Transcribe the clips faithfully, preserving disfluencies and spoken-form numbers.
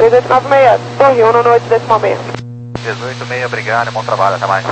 três oito nove seis, Torre um no oito decimal meia. dezoito seis, obrigado, bom trabalho, até mais.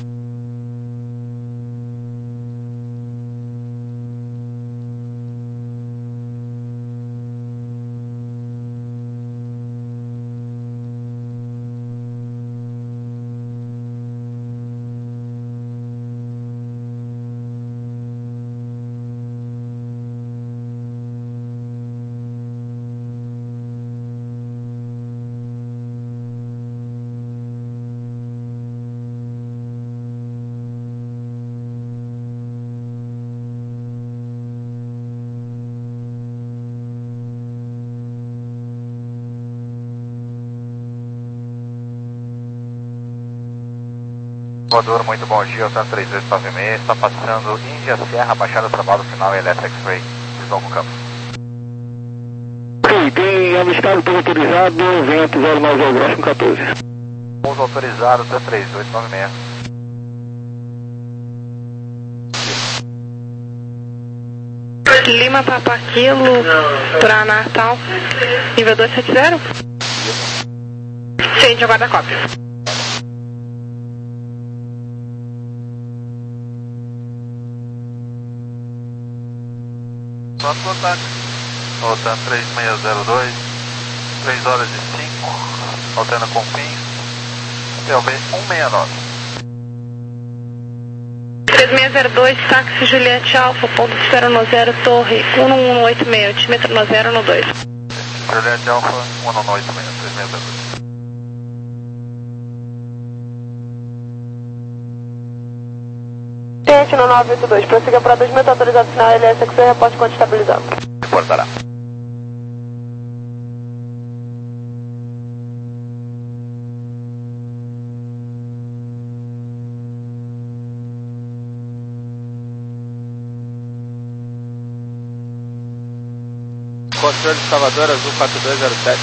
Voador, muito bom dia, Alta três oito nove seis, está passando Índia Serra, Baixada Trabalho, final Electric X-Ray, visual com campo. Sim, tem avistado pouso autorizado, vento zero nove zero graus com quatorze. Pouso autorizado, Alta três oito nove seis. Lima Papa Kilo para Natal, nível dois sete zero. Sim, aguarda a cópia. Pronto, contato. Voltando três seis zero dois, três horas e cinco, alternando Confins, P L B um seis nove. três seis zero dois, táxi Juliette Alfa, ponto de espera no zero, torre um um oito seis, altímetro no zero no dois. Juliette Alfa um um oito seis, três seis zero dois. Cliente no nove oito dois, prossiga para dois mil, autorizado sinal L S X, reporte quanto estabilizado. Reportará. Controle de Salvador, Azul quatro dois zero sete.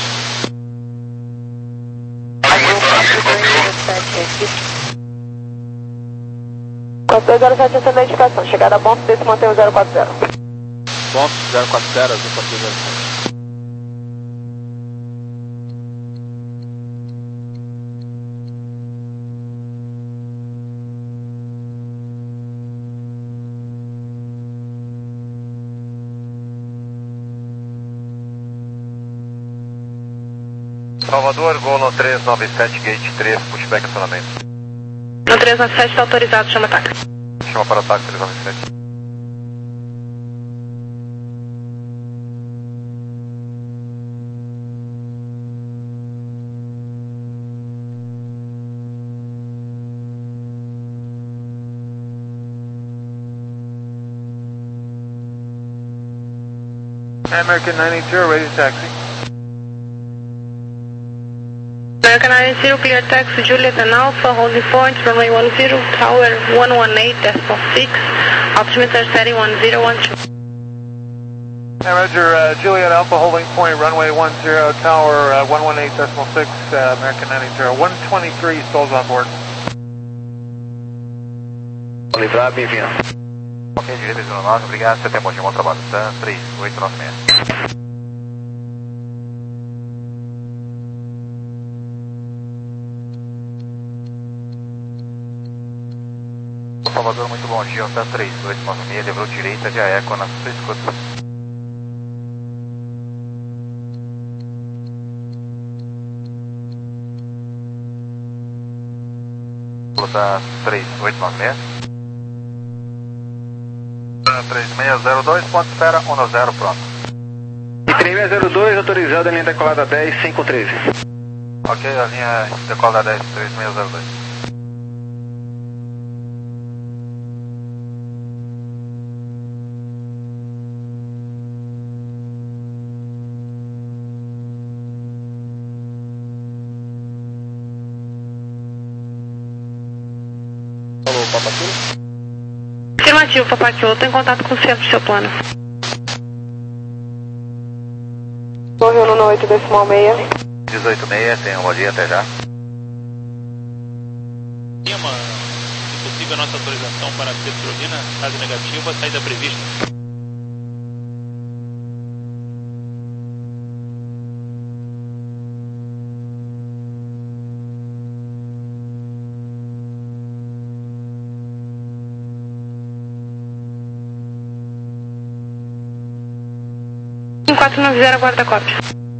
Azul quatro dois zero sete, aqui. quatro dois zero sete, essa é a identificação. Chegada a bom, desse mantém o zero quatro zero. Bom, zero quatro zero, Azul quatro dois zero sete. Salvador, Gol no três nove sete, gate três, pushback acionamento. No três nove sete está autorizado, chama táxi. Chama para o táxi três nove sete. American nine eight zero, radio taxi. American nine eight zero, clear taxi, Juliet and Alpha, holding point, runway one zero, tower one one eight decimal six, altimeter setting one zero one two. Hey, Roger, uh, Juliet Alpha, holding point, runway one zero, tower uh, one one eight decimal six, uh, American nine eight zero, one twenty-three, stalls on board. Livrar, bem-vindo. Ok, direito zero nove, obrigado, você tem bom dia, bom trabalho, tá? três oito nove seis. Salvador, muito bom dia, tá três oito nove seis, levou direita de Aeco na sua escuta. Tá três oito nove seis. três seis zero dois, ponto de espera um zero, pronto. E três seis zero dois, autorizado a linha decolada dez, cinco treze. Ok, a linha decolada dez, três seis zero dois. Alô, Papaquilo? Afirmativo, Papaquilo, estou em contato com o centro do seu plano. Torre um no oito decimal seis. dezoito seis, tenha um bom dia, até já. Lima, se possível, a nossa autorização para a Petrolina, caso negativa, saída prevista. quatro nove zero, aguarda a cópia.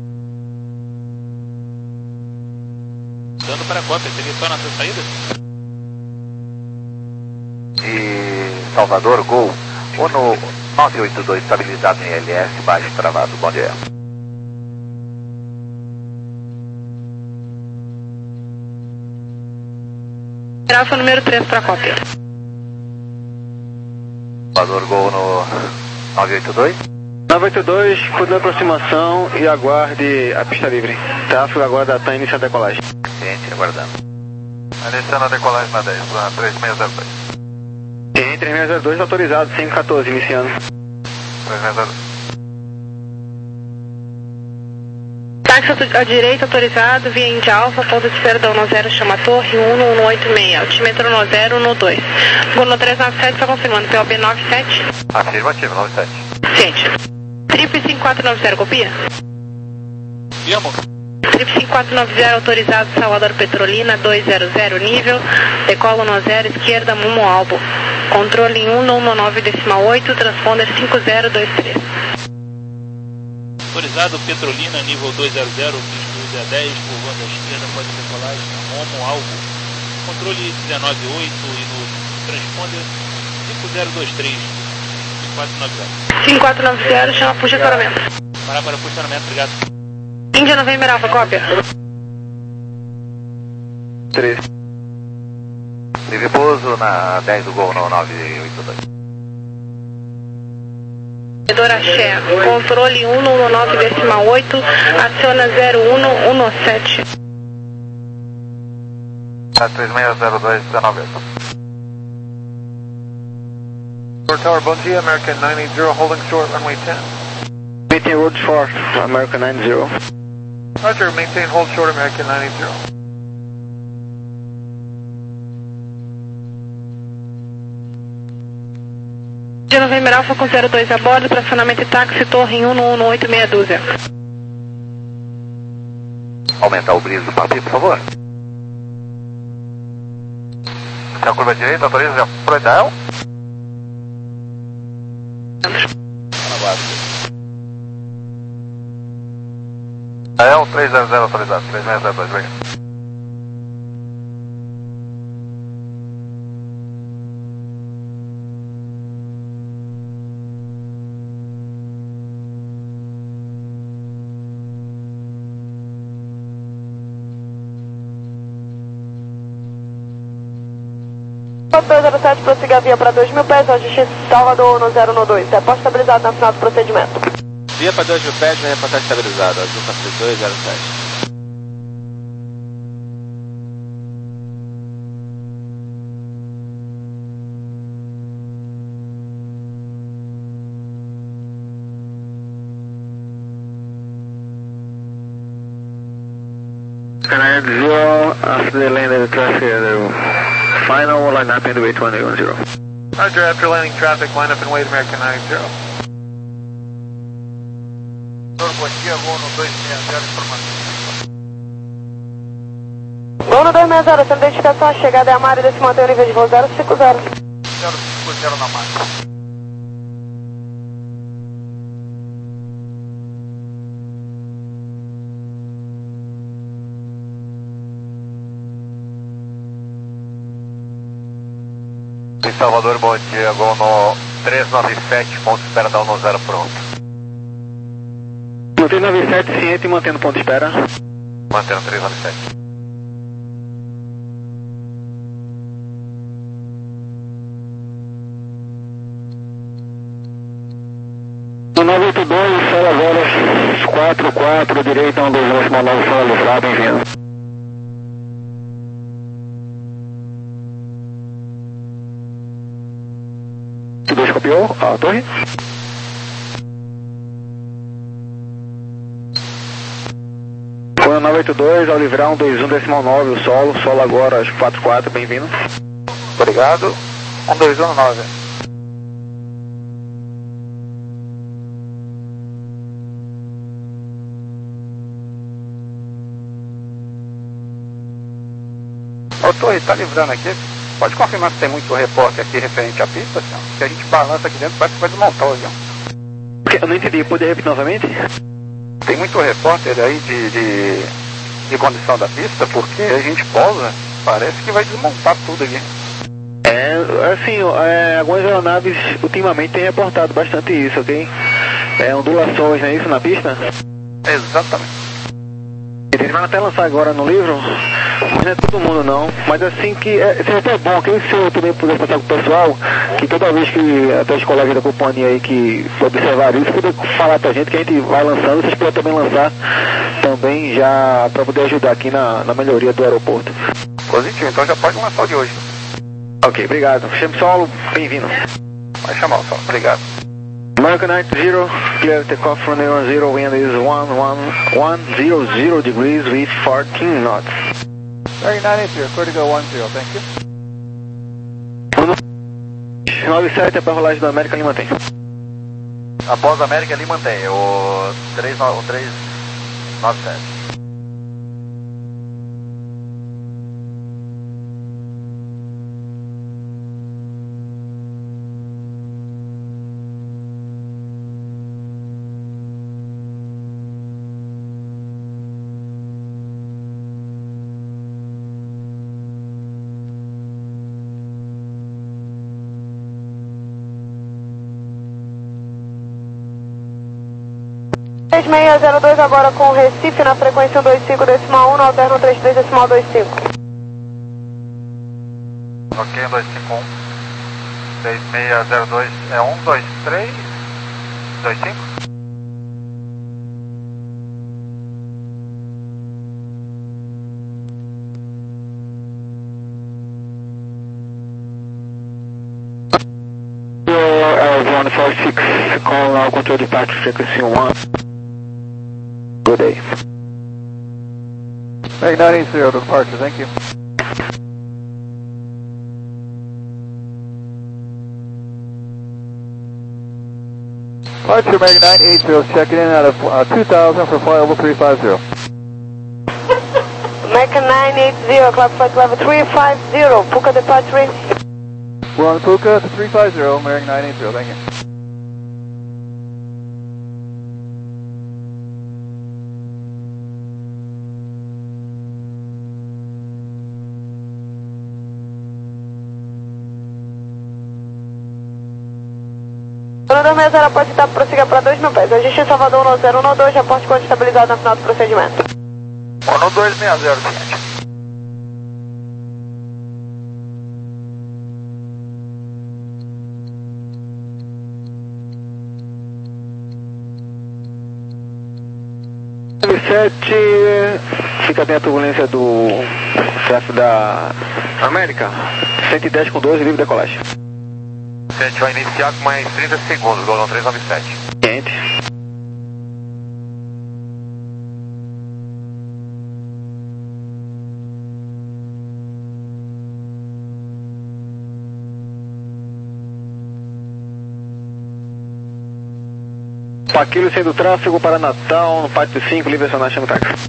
Dando para a cópia, seria só nossa saída? E Salvador, Gol, Uno nove oito dois, estabilizado em L S, baixo travado, bom dia. Alfa número três para a cópia. Salvador, Gol no nove oito dois. nove oito dois, continue a aproximação e aguarde a pista livre. Tráfego aguarda, está iniciando a decolagem. Ciente, aguardando. Iniciando a decolagem na dez, na três seis zero dois. Ciente, três seis zero dois, autorizado, cento e quatorze, iniciando. três seis zero dois. Táxi à direita autorizado, via Índia Alfa, ponto de perdão no zero, chama Torre um um oito seis, altímetro no zero um dois. Gol três nove sete, só confirmando, P O B nove sete. Afirmativo, nove sete. Ciente. Trip cinco quatro nove zero, copia? Viemos. Trip cinco quatro nove zero, autorizado, Salvador Petrolina, dois zero zero, nível, decolo no zero, esquerda, Mumo Albo. Controle em um um nove decimal oito, transponder cinco zero dois três. Autorizado Petrolina, nível dois zero zero, pista a dez, curvando à esquerda, pode decolagem, Momo Alvo. Controle dezenove oito e no transponder cinco zero dois três, cinco quatro nove zero. cinco quatro nove zero, chama puxa atoramento. Parar para posicionamento, obrigado. Índia November Alfa, cópia. três. Livre pouso na dez do Gol no nove oito dois. Doraxé, controle um um nove decimal oito, aciona zero um um sete. três seis zero dois, dezenove oito. Short Tower, bom dia, American nove oito zero, holding short, runway ten. Maintain road for American nine zero. Roger, maintain hold short, American nove oito zero. Índia November Alfa com zero dois a bordo, tracionamento e táxi, torre em um um oito meia dúzia. Aumentar o brilho do papi, por favor. Se a curva direita, autoriza já pro ideal. É um três zero zero autorizado, três seis zero dois, vem. dois zero sete, prossiga a via para dois mil pés, hoje X Salvador no zero um dois. Depósito estabilizado na final do procedimento. Via para dois mil pés, vai reportar estabilizado, azul para dois zero sete. Canadian zero, after the landing traffic, the final line up in the way twenty one zero. Roger, after landing traffic, line up and wait, American nove zero. Bom dia, voo no dois seis zero, informação. Voo no dois seis zero, sua identificação, a chegada é a Mari, desse mantém o nível de voo zero cinco zero. zero cinco zero na marca. Em Salvador, bom dia, Gol no três nove sete, ponto de espera da um zero pronto. três nove sete, ciente e mantendo ponto de espera. Mantendo três nove sete. No nove oito dois, sala horas quatro quatro, direita, um dois zero, nove, sala livrada, bem-vindo. dois copiou a torre. Foi nove oito dois, ao livrar um dois um decimal nove, o solo, solo agora às quatro quatro, bem-vindo. Obrigado, um dois um nove. Ô Torre, tá livrando aqui? Pode confirmar se tem muito repórter aqui referente à pista, senhor? Se a gente balança aqui dentro, parece que vai desmontar o avião. Eu não entendi, pode repetir novamente? Tem muito repórter aí de, de, de condição da pista, porque a gente pousa, parece que vai desmontar tudo aqui. É, assim, é, algumas aeronaves ultimamente têm reportado bastante isso, ok? É, ondulações, não é isso, na pista? Exatamente. Eles vão até lançar agora no livro, mas não é todo mundo não, mas assim que, é, seria até bom que o senhor também pudesse passar com o pessoal, que toda vez que até os colegas da companhia aí que observaram isso, poder falar pra gente que a gente vai lançando, vocês podem também lançar também já para poder ajudar aqui na, na melhoria do aeroporto. Positivo, então já pode lançar o de hoje. Ok, obrigado. Chame solo, bem-vindo. Vai chamar o solo, obrigado. American nine zero, clear takeoff from zero zero, wind is one one one zero zero degrees with fourteen knots. American nine eight zero, clear to go one zero, thank you. nove sete, a rolagem do América ali mantém. Após a América ali mantém, o três nove sete. seis seis zero dois agora com Recife na frequência um dois cinco decimal um, no alterno três três decimal dois cinco. Ok, um dois cinco um. seis seis zero dois é um dois três dois cinco? one four six, call now control departure frequency one. Good day. American nine eight zero, departure, thank you. Departure American nine eight zero, checking in out of uh, two thousand for flyable three five zero. American nine eight zero, cloud flight level three five zero, Puka departure. We're on Puka to three five zero, American nine eight zero, thank you. Zona dois seis zero, pode estar prossiga para dois mil pés. Agente em Salvador um zero um dois, reporte quando estabilizado no final do procedimento. um dois seis zero, seguinte. sete, fica dentro da turbulência do tráfego da América, cento e dez com doze, livre decolagem. A gente vai iniciar com mais trinta segundos, Golden três nove sete. Quente. Paquilo sendo tráfego para Natal, no pátio cinco, livre acionar, chama o táxi.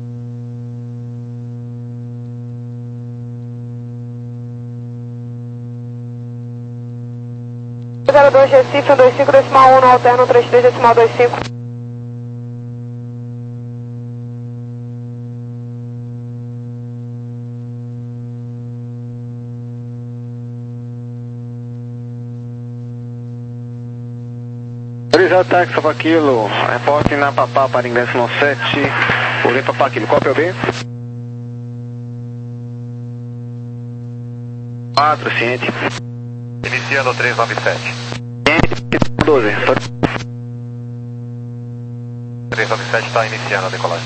zero dois Recife, um dois cinco decimal um, no alterno três três decimal dois cinco. Autorizado táxi, Papaquilo, reporte na Papá para ingresso no sete, por Papaquilo, cópia B? quatro, ciente. Iniciando três nove sete. doze. três nove sete está iniciando a decolagem.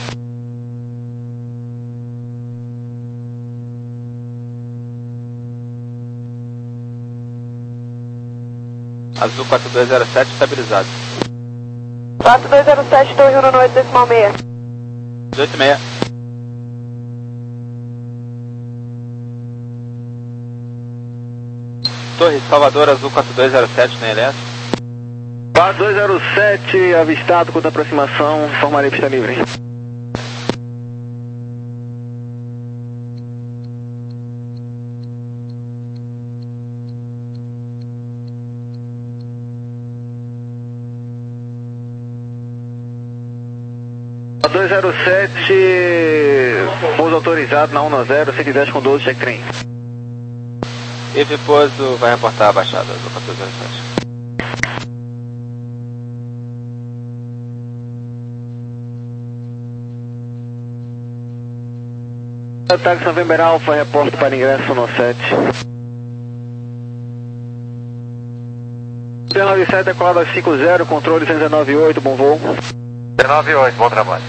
Azul quatro dois zero sete estabilizado. quatro dois zero sete, Torre um oito decimal seis. dezoito seis. Torre Salvador Azul quatro dois zero sete na L S. quatro dois zero sete, avistado com aproximação, formarei pista livre. dois zero sete, pouso autorizado na um zero, cento e dez com doze, check trem. Eve pouso vai reportar a baixada do quatorze zero sete. Táxi November Alpha, reporte para ingresso no sete. T nove sete é colado a cinco zero, controle cento e dezenove oito, bom voo. dezenove oito, bom trabalho.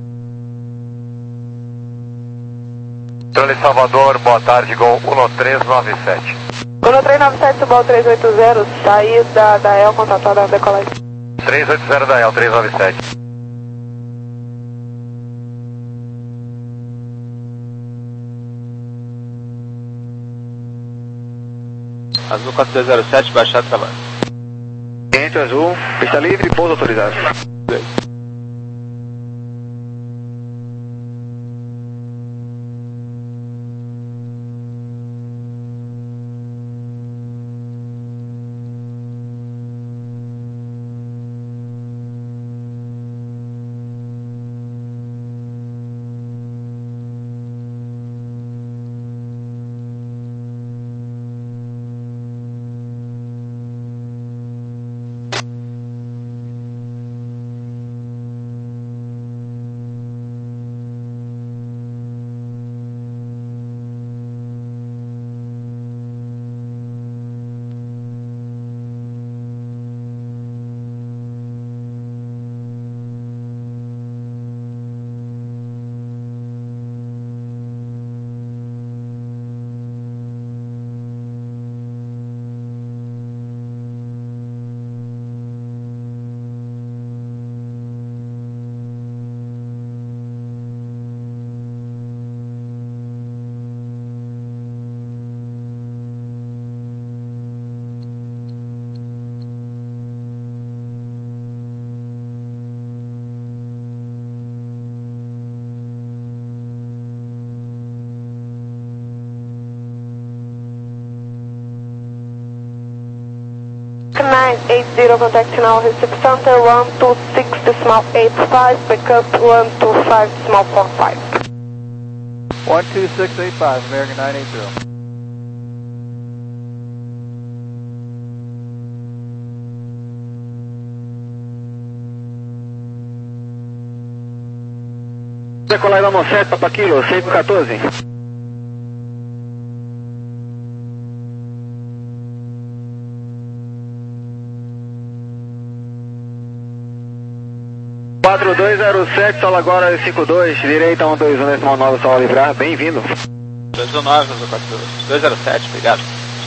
Controle Salvador, boa tarde, Gol um três nove sete. Gol três nove sete, Subal três oito zero, saída da E L, contatada na decolagem. três oito zero da E L, três nove sete. Azul quatro dois zero sete, baixar trabalho. Quente azul, pista livre, pouso autorizado. nine eight zero, contact now, Recife Center, one two six decimal eight five, pickup one two five decimal four five. one two six eight five, American nine eight zero. Decolagem da um sete, Papa Kilo, seis um quatorze. quatro dois zero sete, solo agora cinco dois, direita um dois um, decimal nove, só livrar, bem-vindo. dois um nove, dois zero sete, obrigado.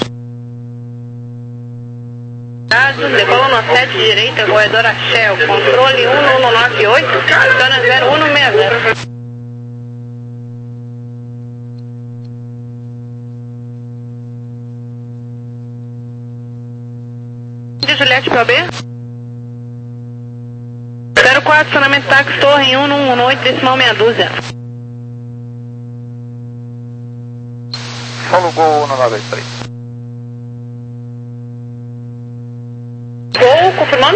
Decola no sete, direita, corredora Shell, controle um um nove oito, zona zero um seis zero. De Juliette para B. zero quatro, estacionamento táxi, torre um um oito, decimal meia dúzia. Solo Gol um nove oito três. Gol, confirmando?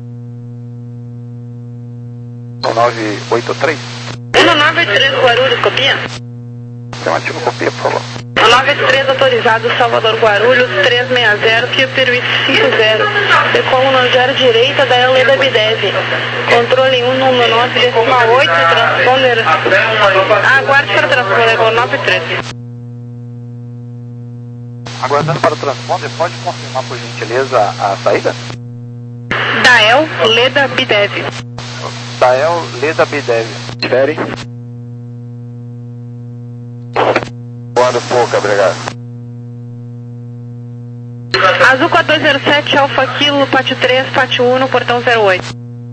um nove oito três. um nove oito três, Guarulhos, copia? Afirmativo, copia, por favor. um nove oito três, autorizado, Salvador, Guarulhos, três seis zero, Kia Peruíte cinco zero. Decola no zero direita da Leda Bidev. Controle um um nove, decimal oito, transponder. Aguarde para o transponder, Gol nove três. Aguardando para o transponder, pode confirmar por gentileza a saída? Dael Leda Bidev. Dael Leda Bidev. Espere. Quando pouco, obrigado. Azul quatro dois zero sete, Alfa Kilo, Pátio três, Pátio um, portão zero oito.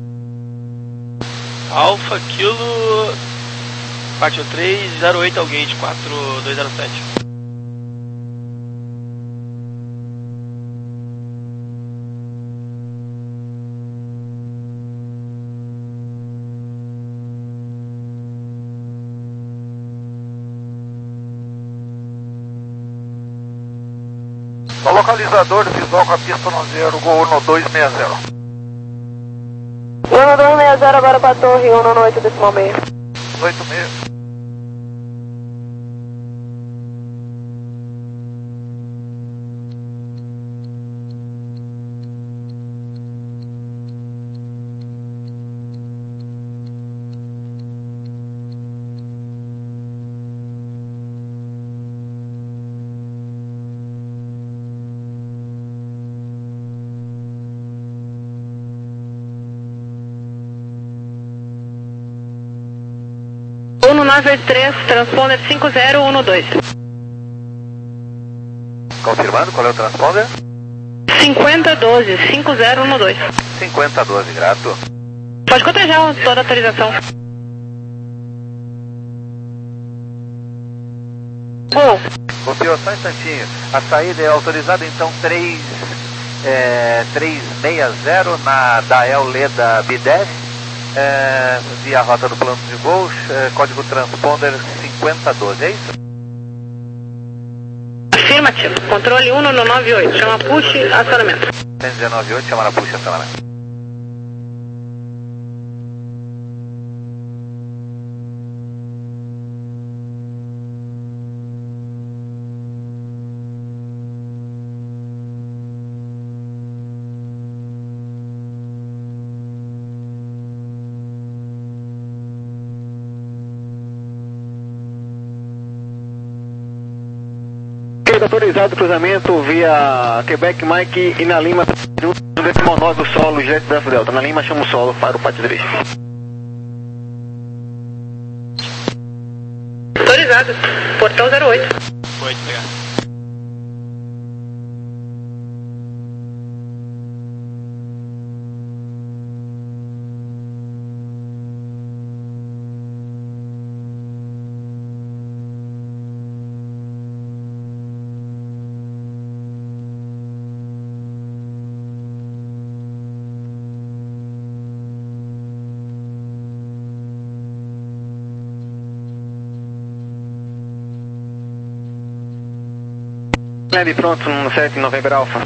Alfa Kilo, Pátio três, zero oito ao gate, quatro dois zero sete. O localizador visual com a pista no zero, Gol um dois seis zero. um dois seis zero agora para a torre um nono oito decimal meio. oito meio. um nove oito três, transponder cinco zero um dois. Confirmando, qual é o transponder? cinquenta doze, cinco zero um dois. cinquenta doze, grato. Pode cotejar toda a autorização. Gol. Copiou só um instantinho. A saída é autorizada então três, é, três seis zero na Dael Leda B dez. É, via a rota do plano de voos, é, código transponder cinquenta doze, é isso? Afirmativo. Controle um no nove oito. Chama push, acionamento. cento e dezenove oito, chama na puxa, acionamento. Autorizado o cruzamento via Quebec Mike e na Lima um decimal nove o solo, jet da Delta. Na Lima chama o solo para o pátio três. Autorizado. Portão zero oito. Pode pegar. Leve pronto no sete November Alpha.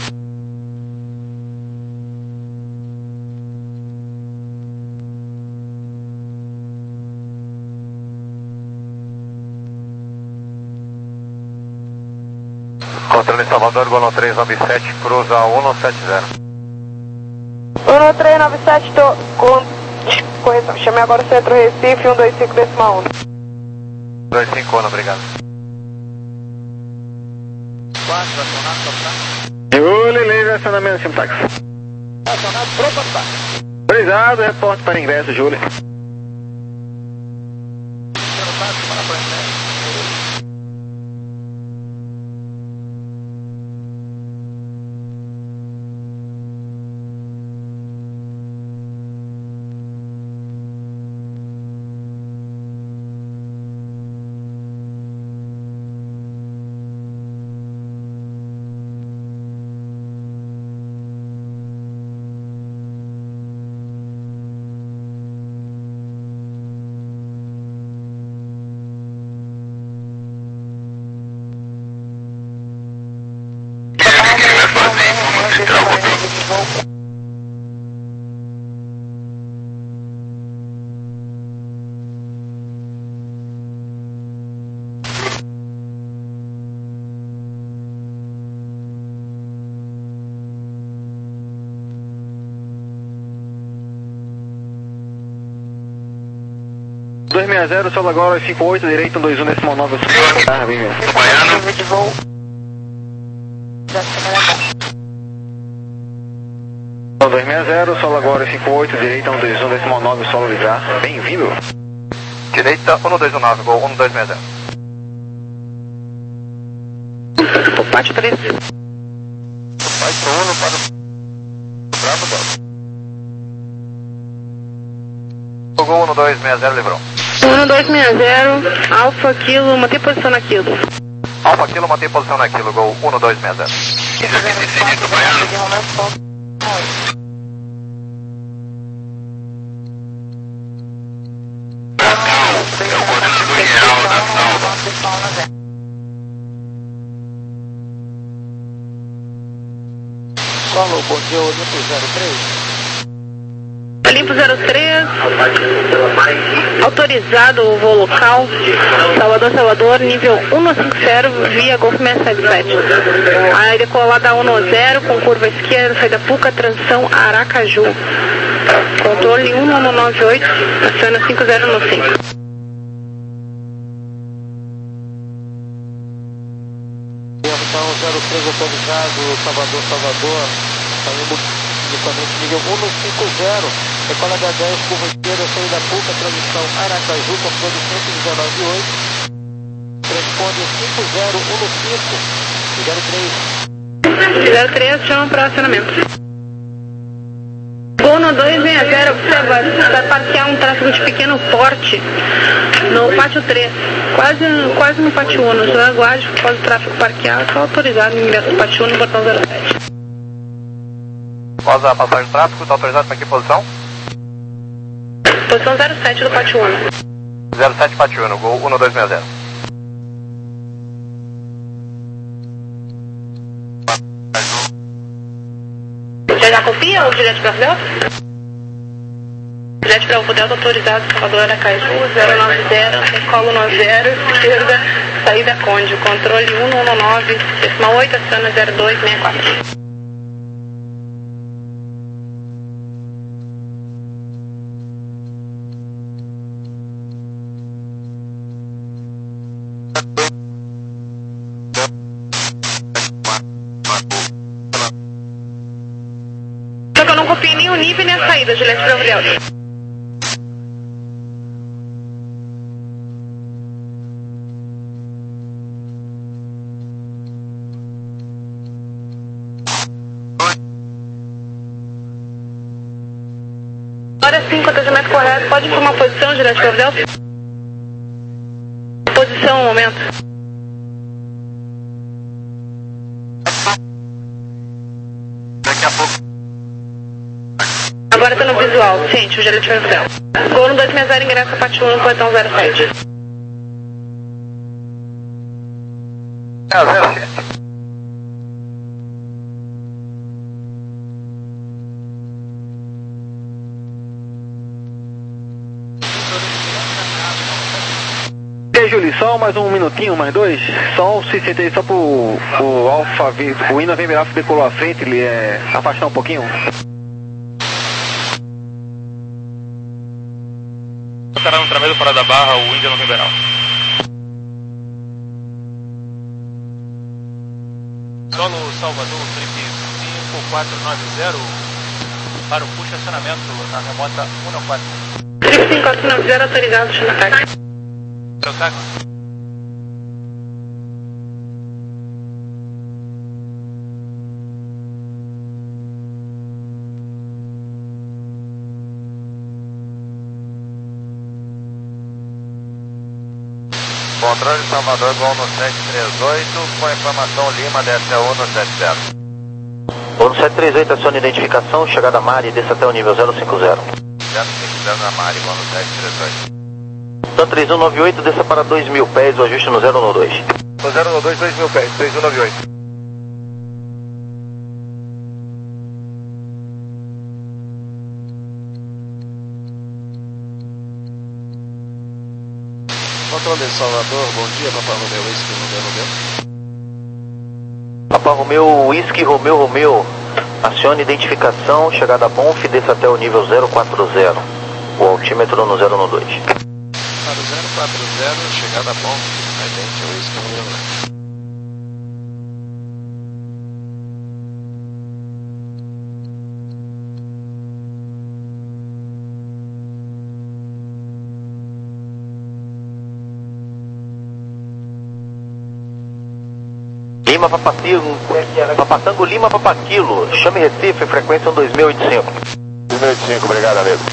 Controle Salvador, Golo três nove sete, cruza um sete zero. um três nove sete, tô com... correção. Chamei agora o centro Recife, um dois cinco decimal um. dois cinco um, obrigado. quatro, acionado, capitão. Júlio, leve acionamento, chama táxi. Acionado, pronto, capitão. Autorizado, reporte para ingresso, Júlio. dois seis zero, solo agora, cinco oito, direito, um dois um, decimal nove, tá, bem mesmo. dois seis zero, solo agora, cinco oito, direita, um dois um, decimal nove, solo livrar, bem-vindo. Direita, um dois um nove, gol um dois seis zero. Pátio três. Vai pro Uno para o Bravo Delta. Gol um dois seis zero, livrou. um dois seis zero, Alfa Kilo, mantém posição na Kilo. Alfa Kilo, mantém posição naquilo, gol um dois seis zero. Falou, bom dia, Olimpo zero três. Olimpo zero três, autorizado o voo local, Salvador, Salvador, nível um cinco zero, via Golf seis sete sete. Aí decolada um zero, com curva esquerda, saída Puca, transição Aracaju. Controle um nove oito, aciona cinco zero cinco. Então, zero três autorizado, Salvador, Salvador, saindo inicialmente nível um cinco zero, decola da dez, curva esquerda, saída Puca, transição Aracaju, controle cento e dezenove oito, responde cinco zero um cinco, zero três. zero três, chama para acionamento. Bono dois seis zero, observa, vai parquear um tráfego de pequeno porte no pátio três, quase, quase no pátio um, só aguarde após o tráfego parquear, só autorizado no ingresso do pátio um no portão zero sete. Após a passagem de tráfego, está autorizado para que posição? Posição zero sete do pátio um. zero sete pátio um, Gol um dois seis zero. Já já confia ou direto para o Delta? Direto para o Delta autorizado, Salvador Aracaju, zero nove zero, decolo nove zero, esquerda, saída Conde, controle um nove, decimal oito, aciona zero dois seis quatro. Só que eu não copiei nem o nível nem a saída, Juliette Bravo Delta. Agora sim, contagimento correto, pode informar a posição, Juliette Bravo Delta? Posição no momento. Daqui a pouco. Agora está no visual, ciente, o Juliette Bravo Delta. Gol no dois seis zero, ingresso a parte um no portão zero sete. É, zero sete. E aí, Júlio, só mais um minutinho, mais dois. Só o sessenta aí, só pro o Alfa, o Ina November Alfa decolou à frente, ele é afastar um pouquinho. Estará no tramado fora da barra, o Índia November Alfa. Solo Salvador, trip cinco quatro nove zero, para o push acionamento na remota um quatro. Trip cinco quatro nove zero, autorizado, chama táxi. Seu táxi. Controle de Salvador, Gol no sete três oito, com informação Lima, desce a um no sete zero. Gol no sete três oito, aciona identificação, chegada Mari, desça até o nível zero cinco zero. zero cinco zero na Mari, Gol no sete três oito. Então três um nove oito, desça para dois mil pés, o ajuste no zero um dois. No zero um dois, dois mil pés, três um nove oito. Controle Salvador, bom dia, Papa Romeu, Whisky Romeu Romeu. Papa Romeu, Whisky Romeu Romeu, acione identificação, chegada Bonf, desça até o nível zero quatro zero, o altímetro no zero um dois. Para o zero quatro zero, chegada Bonf, idente ao Whisky Romeu Romeu. Lima Papatango, Papatango Lima Papaquilo, chame Recife, frequência um dois mil e oitenta e cinco. dois mil e oitenta e cinco, obrigado, amigo.